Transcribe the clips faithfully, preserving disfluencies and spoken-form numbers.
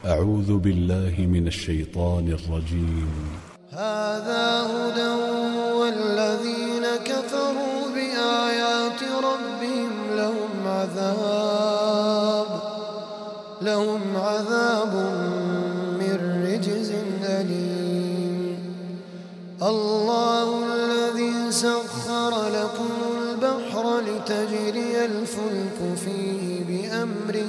أعوذ بالله من الشيطان الرجيم. هذا هدى والذين كفروا بآيات ربهم لهم عذاب لهم عذاب من رجز أليم. الله الذي سخر لكم البحر لتجري الفلك فيه بأمره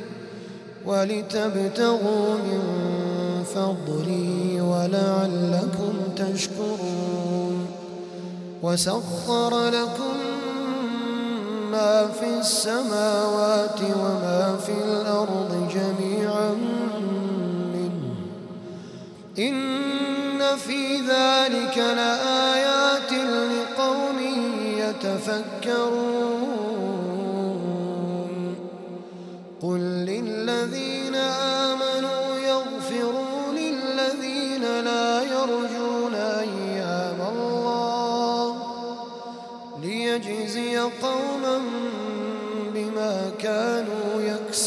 ولتبتغوا من فضله ولعلكم تشكرون. وسخر لكم ما في السماوات وما في الأرض جميعا منه إن في ذلك لآيات لقوم يتفكرون. قل للذين آمنوا يغفروا للذين لا يرجون أيام الله ليجزي قوما بما كانوا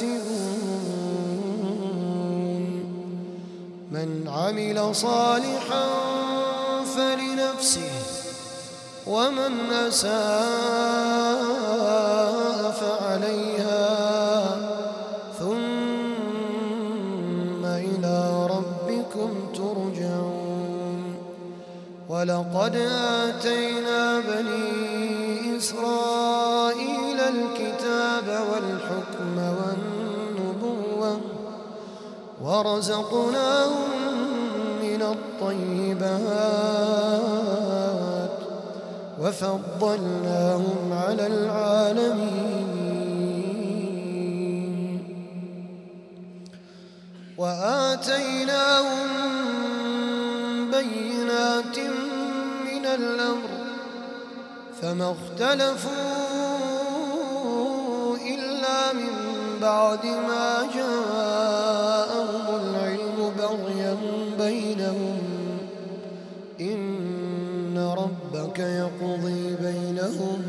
يكسبون. من عمل صالحا فلنفسه ومن أساء فعليها ثم إلى ربكم ترجعون. ولقد آتينا بني إسرائيل الكتاب والحكم والنبوة ورزقناهم من الطيبات وفضلناهم على العالمين. وآتيناهم بينات من الأمر فما اختلفوا إلا من بعد ما جاءهم العلم بغيا بينهم إن ربك يقضي بينهم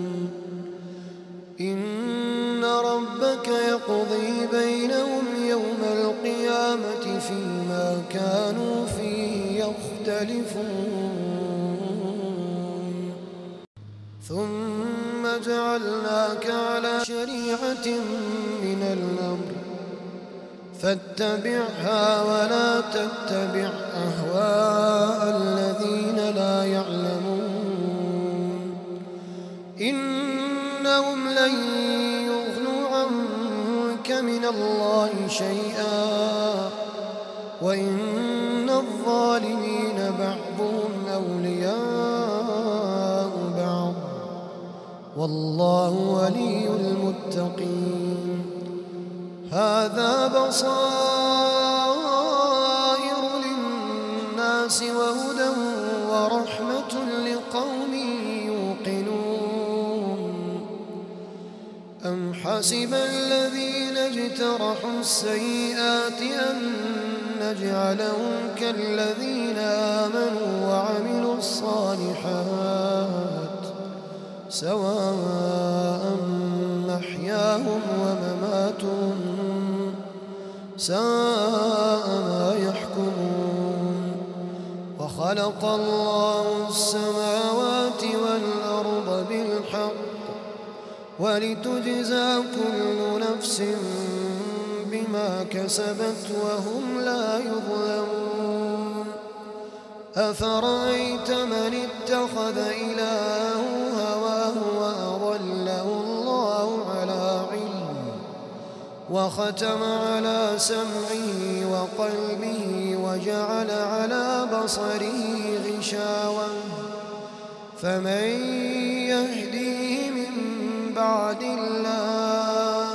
إن ربك يقضي بينهم يوم القيامة فيما كانوا فيه يختلفون. ثم جعلناك على شريعة من الأمر فاتبعها ولا تتبع أهواء الذين لا يعلمون إنهم لن يغنوا عنك من الله شيئا وإن الظالمين بعضهم أولياء بعض والله ولي المتقين. هذا بصائر للناس وهدى ورحمة لقوم يوقنون. أم حسب الذين اجترحوا السيئات أن نجعلهم كالذين آمنوا وعملوا الصالحات سواء محياهم ومماتهم ساء ما يحكمون. وخلق الله السماوات والأرض بالحق ولتجزى كل نفس بما كسبت وهم لا يظلمون. أفرأيت من اتخذ إلهه هواه وأضله الله على علم وختم على سمعه وقلبه وجعل على بصره غشاوة فمن يهديه من بعد الله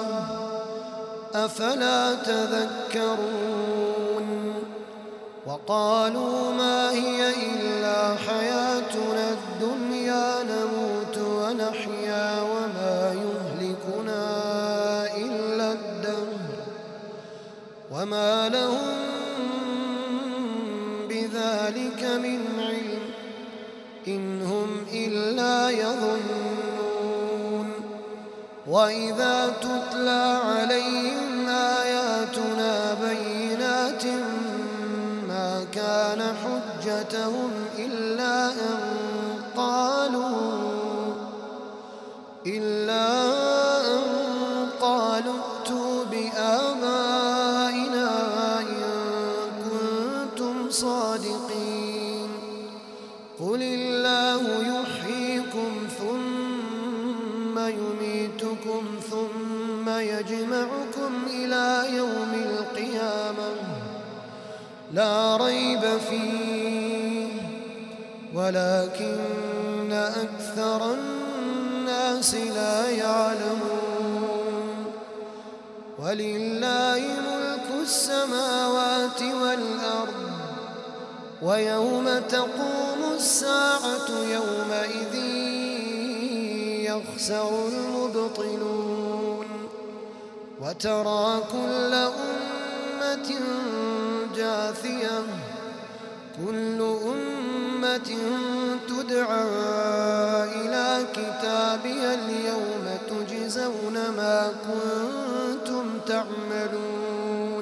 أفلا تذكرون. وقالوا ما هي إلا حياتنا الدنيا نموت ونحيا وما يهلكنا إلا الدهر وما لهم بذلك من علم إن هم إلا يظنون. وإذا تتلى عليهم آياتنا بينات لا ريب فيه ولكن أكثر الناس لا يعلمون ولله ملك السماوات والأرض ويوم تقوم الساعة يومئذ يخسر المبطلون وترى كل أمة جاثية كل أمة تدعى إلى كتابها اليوم تجزون ما كنتم تعملون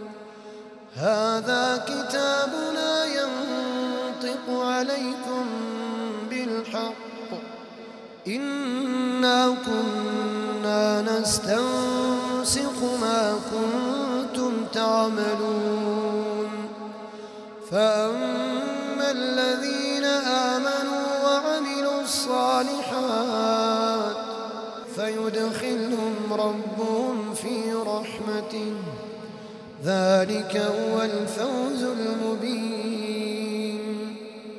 هذا كتابنا ينطق عليكم بالحق إنا كنا نستنسخ ما كنتم تعملون فأما الذين آمنوا وعملوا الصالحات فيدخلهم ربهم في رحمته ذلك هو الفوز المبين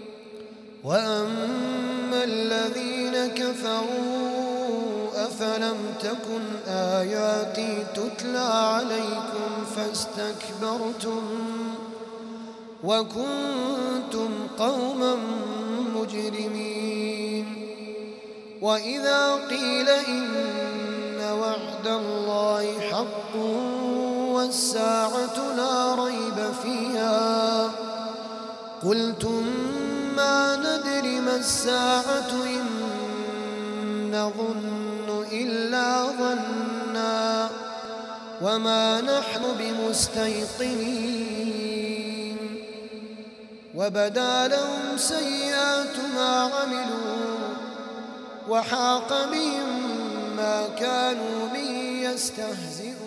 وأما الذين كفروا أفلم تكن آياتي تتلى عليكم فاستكبرتم وكنتم قوما مجرمين وإذا قيل إن وعد الله حق والساعة لا ريب فيها قلتم ما ندري ما الساعة إن نظن إلا ظنا وما نحن بمستيقنين وبدا لهم سيئات ما عملوا وحاق بهم ما كانوا به يستهزئون